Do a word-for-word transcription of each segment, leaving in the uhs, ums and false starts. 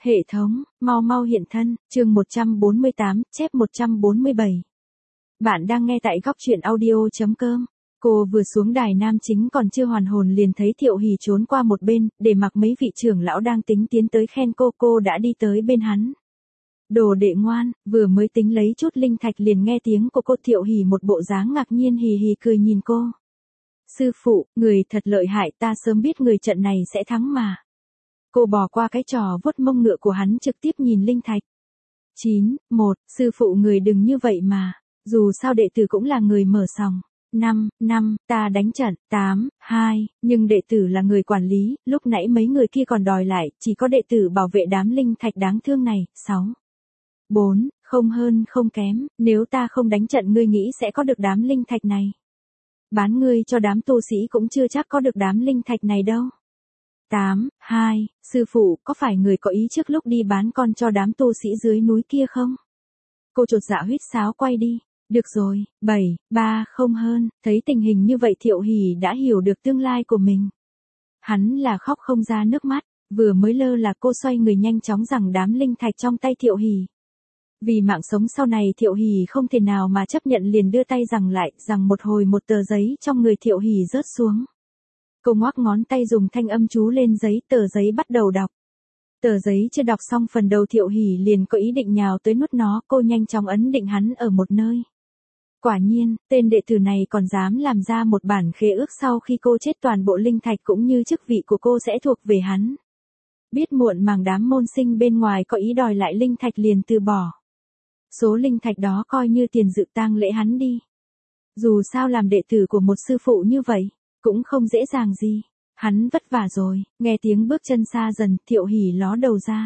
Hệ thống, mau mau hiện thân, chương một trăm bốn mươi tám, chép một trăm bốn mươi bảy. Bạn đang nghe tại góc truyện audio.com. Cô vừa xuống đài nam chính còn chưa hoàn hồn liền thấy Thiệu Hỷ trốn qua một bên, để mặc mấy vị trưởng lão đang tính tiến tới khen cô, cô đã đi tới bên hắn. Đồ đệ ngoan, vừa mới tính lấy chút linh thạch liền nghe tiếng của cô. Thiệu Hỷ một bộ dáng ngạc nhiên hì hì cười nhìn cô. Sư phụ, người thật lợi hại, ta sớm biết người trận này sẽ thắng mà. Cô bỏ qua cái trò vuốt mông ngựa của hắn trực tiếp nhìn linh thạch. chín, một, sư phụ người đừng như vậy mà, dù sao đệ tử cũng là người mở sòng. năm, năm, ta đánh trận. tám, hai, nhưng đệ tử là người quản lý, lúc nãy mấy người kia còn đòi lại, chỉ có đệ tử bảo vệ đám linh thạch đáng thương này. sáu, bốn, không hơn không kém, nếu ta không đánh trận ngươi nghĩ sẽ có được đám linh thạch này. Bán ngươi cho đám tu sĩ cũng chưa chắc có được đám linh thạch này đâu. tám, hai, sư phụ, có phải người có ý trước lúc đi bán con cho đám tu sĩ dưới núi kia không? Cô chột dạ huýt sáo quay đi. Được rồi. bảy, ba, không hơn, thấy tình hình như vậy Thiệu Hỷ đã hiểu được tương lai của mình. Hắn là khóc không ra nước mắt, vừa mới lơ là cô xoay người nhanh chóng giằng đám linh thạch trong tay Thiệu Hỷ. Vì mạng sống sau này Thiệu Hỷ không thể nào mà chấp nhận liền đưa tay giằng lại, giằng một hồi một tờ giấy trong người Thiệu Hỷ rớt xuống. Cô ngoắc ngón tay dùng thanh âm chú lên giấy, tờ giấy bắt đầu đọc. Tờ giấy chưa đọc xong phần đầu Thiệu Hỷ liền có ý định nhào tới nuốt nó, cô nhanh chóng ấn định hắn ở một nơi. Quả nhiên, tên đệ tử này còn dám làm ra một bản khế ước sau khi cô chết toàn bộ linh thạch cũng như chức vị của cô sẽ thuộc về hắn. Biết muộn màng đám môn sinh bên ngoài có ý đòi lại linh thạch liền từ bỏ. Số linh thạch đó coi như tiền dự tang lễ hắn đi. Dù sao làm đệ tử của một sư phụ như vậy, cũng không dễ dàng gì. Hắn vất vả rồi, nghe tiếng bước chân xa dần, Thiệu Hỷ ló đầu ra.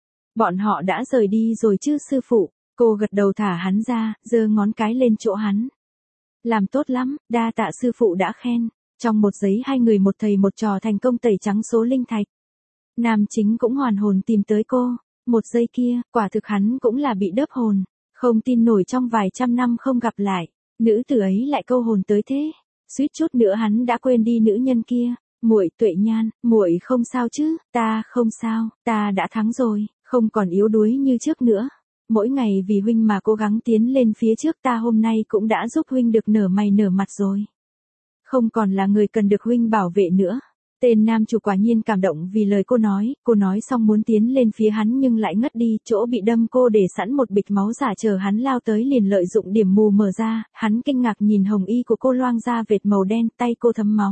Bọn họ đã rời đi rồi chứ sư phụ, cô gật đầu thả hắn ra, giơ ngón cái lên chỗ hắn. Làm tốt lắm, đa tạ sư phụ đã khen. Trong một giấy hai người một thầy một trò thành công tẩy trắng số linh thạch. Nam chính cũng hoàn hồn tìm tới cô, một giây kia, quả thực hắn cũng là bị đớp hồn, không tin nổi trong vài trăm năm không gặp lại, nữ tử ấy lại câu hồn tới thế. Suýt chút nữa hắn đã quên đi nữ nhân kia. Muội Tuệ Nhan, muội không sao chứ? Ta không sao, ta đã thắng rồi, không còn yếu đuối như trước nữa. Mỗi ngày vì huynh mà cố gắng tiến lên phía trước, ta hôm nay cũng đã giúp huynh được nở mày nở mặt rồi. Không còn là người cần được huynh bảo vệ nữa. Tên nam chủ quả nhiên cảm động vì lời cô nói, cô nói xong muốn tiến lên phía hắn nhưng lại ngất đi, chỗ bị đâm cô để sẵn một bịch máu giả chờ hắn lao tới liền lợi dụng điểm mù mở ra, hắn kinh ngạc nhìn hồng y của cô loang ra vệt màu đen, tay cô thấm máu.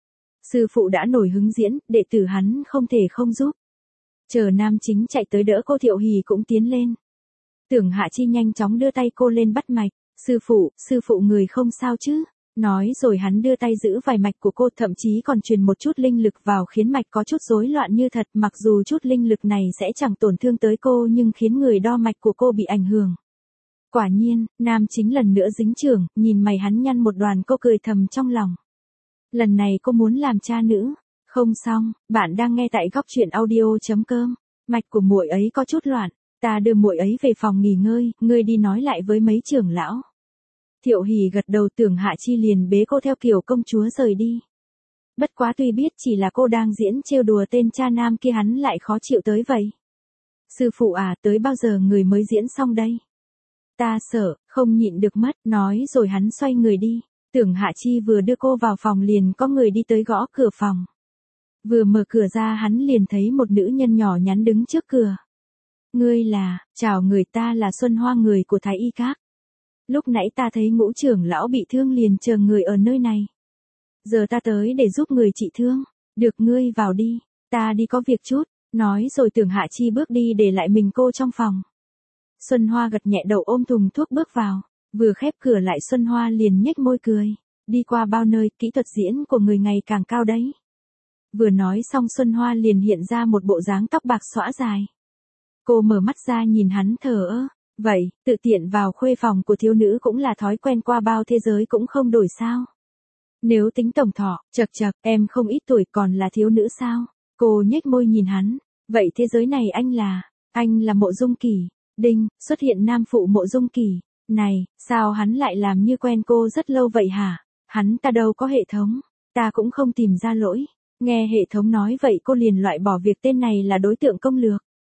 Sư phụ đã nổi hứng diễn, đệ tử hắn không thể không giúp. Chờ nam chính chạy tới đỡ cô, Thiệu Hỷ cũng tiến lên. Tưởng Hạ Chi nhanh chóng đưa tay cô lên bắt mạch, sư phụ, sư phụ người không sao chứ? Nói rồi hắn đưa tay giữ vài mạch của cô, thậm chí còn truyền một chút linh lực vào khiến mạch có chút rối loạn như thật, mặc dù chút linh lực này sẽ chẳng tổn thương tới cô nhưng khiến người đo mạch của cô bị ảnh hưởng. Quả nhiên, nam chính lần nữa dính chưởng, nhìn mày hắn nhăn một đoàn, cô cười thầm trong lòng. Lần này cô muốn làm cha nữ. Không xong, bạn đang nghe tại góc truyện audio.com. Mạch của muội ấy có chút loạn, ta đưa muội ấy về phòng nghỉ ngơi, ngươi đi nói lại với mấy trưởng lão. Thiệu Hỷ gật đầu, Tưởng Hạ Chi liền bế cô theo kiểu công chúa rời đi. Bất quá tuy biết chỉ là cô đang diễn trêu đùa tên cha nam kia hắn lại khó chịu tới vậy. Sư phụ à, tới bao giờ người mới diễn xong đây? Ta sợ, không nhịn được mất, nói rồi hắn xoay người đi. Tưởng Hạ Chi vừa đưa cô vào phòng liền có người đi tới gõ cửa phòng. Vừa mở cửa ra hắn liền thấy một nữ nhân nhỏ nhắn đứng trước cửa. Ngươi là, chào, người ta là Xuân Hoa, người của Thái Y Các. Lúc nãy ta thấy Ngũ trưởng lão bị thương liền chờ người ở nơi này. Giờ ta tới để giúp người trị thương. Được, ngươi vào đi, ta đi có việc chút. Nói rồi Tưởng Hạ Chi bước đi để lại mình cô trong phòng. Xuân Hoa gật nhẹ đầu ôm thùng thuốc bước vào. Vừa khép cửa lại Xuân Hoa liền nhếch môi cười. Đi qua bao nơi, kỹ thuật diễn của người ngày càng cao đấy. Vừa nói xong Xuân Hoa liền hiện ra một bộ dáng tóc bạc xõa dài. Cô mở mắt ra nhìn hắn thờ ơ. Vậy, tự tiện vào khuê phòng của thiếu nữ cũng là thói quen qua bao thế giới cũng không đổi sao. Nếu tính tổng thọ, chật chật, em không ít tuổi còn là thiếu nữ sao? Cô nhếch môi nhìn hắn. Vậy thế giới này anh là, anh là Mộ Dung Kỳ. Đinh, xuất hiện nam phụ Mộ Dung Kỳ. Này, sao hắn lại làm như quen cô rất lâu vậy hả? Hắn ta đâu có hệ thống, ta cũng không tìm ra lỗi. Nghe hệ thống nói vậy cô liền loại bỏ việc tên này là đối tượng công lược.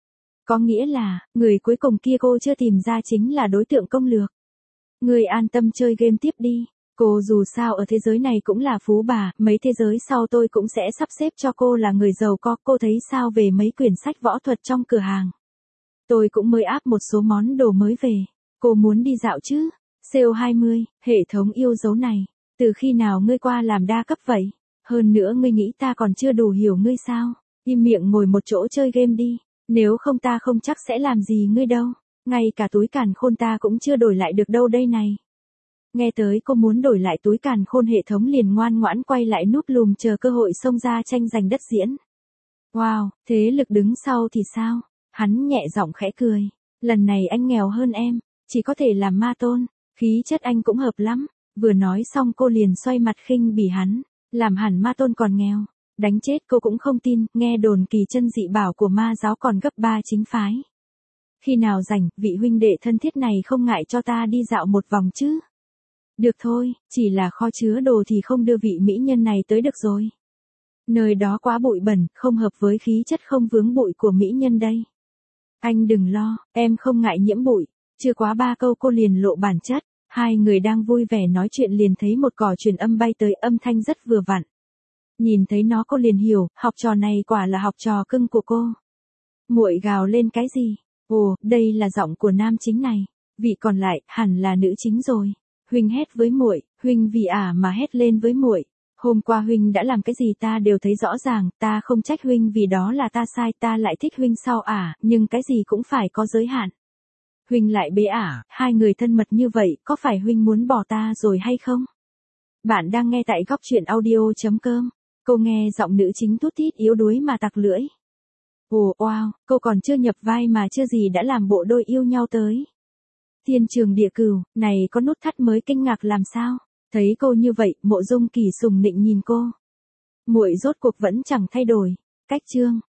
Có nghĩa là, người cuối cùng kia cô chưa tìm ra chính là đối tượng công lược. Ngươi an tâm chơi game tiếp đi. Cô dù sao ở thế giới này cũng là phú bà, mấy thế giới sau tôi cũng sẽ sắp xếp cho cô là người giàu có. Cô thấy sao về mấy quyển sách võ thuật trong cửa hàng? Tôi cũng mới áp một số món đồ mới về. Cô muốn đi dạo chứ? Sale hai mươi, hệ thống yêu dấu này. Từ khi nào ngươi qua làm đa cấp vậy? Hơn nữa ngươi nghĩ ta còn chưa đủ hiểu ngươi sao? Im miệng ngồi một chỗ chơi game đi. Nếu không ta không chắc sẽ làm gì ngươi đâu. Ngay cả túi càn khôn ta cũng chưa đổi lại được đâu đây này. Nghe tới cô muốn đổi lại túi càn khôn, hệ thống liền ngoan ngoãn quay lại núp lùm chờ cơ hội xông ra tranh giành đất diễn. Wow, thế lực đứng sau thì sao? Hắn nhẹ giọng khẽ cười. Lần này anh nghèo hơn em, chỉ có thể làm ma tôn, khí chất anh cũng hợp lắm. Vừa nói xong cô liền xoay mặt khinh bỉ hắn, làm hẳn ma tôn còn nghèo. Đánh chết cô cũng không tin, nghe đồn kỳ chân dị bảo của ma giáo còn gấp ba chính phái. Khi nào rảnh, vị huynh đệ thân thiết này không ngại cho ta đi dạo một vòng chứ? Được thôi, chỉ là kho chứa đồ thì không đưa vị mỹ nhân này tới được rồi. Nơi đó quá bụi bẩn, không hợp với khí chất không vướng bụi của mỹ nhân đây. Anh đừng lo, em không ngại nhiễm bụi. Chưa quá ba câu cô liền lộ bản chất. Hai người đang vui vẻ nói chuyện liền thấy một còi truyền âm bay tới, âm thanh rất vừa vặn. Nhìn thấy nó cô liền hiểu, học trò này quả là học trò cưng của cô. Muội gào lên cái gì? Ồ, đây là giọng của nam chính này. Vị còn lại, hẳn là nữ chính rồi. Huynh hét với muội, huynh vì ả mà hét lên với muội. Hôm qua huynh đã làm cái gì ta đều thấy rõ ràng, ta không trách huynh vì đó là ta sai, ta lại thích huynh sau ả, nhưng cái gì cũng phải có giới hạn. Huynh lại bế ả, hai người thân mật như vậy, có phải huynh muốn bỏ ta rồi hay không? Bạn đang nghe tại góc truyện audio chấm com. Cô nghe giọng nữ chính tút tít yếu đuối mà tặc lưỡi. Ồ, wow, cô còn chưa nhập vai mà chưa gì đã làm bộ đôi yêu nhau tới. Thiên trường địa cửu, này có nút thắt mới kinh ngạc làm sao? Thấy cô như vậy, Mộ Dung Kỳ sùng nịnh nhìn cô. Muội rốt cuộc vẫn chẳng thay đổi. Cách chương.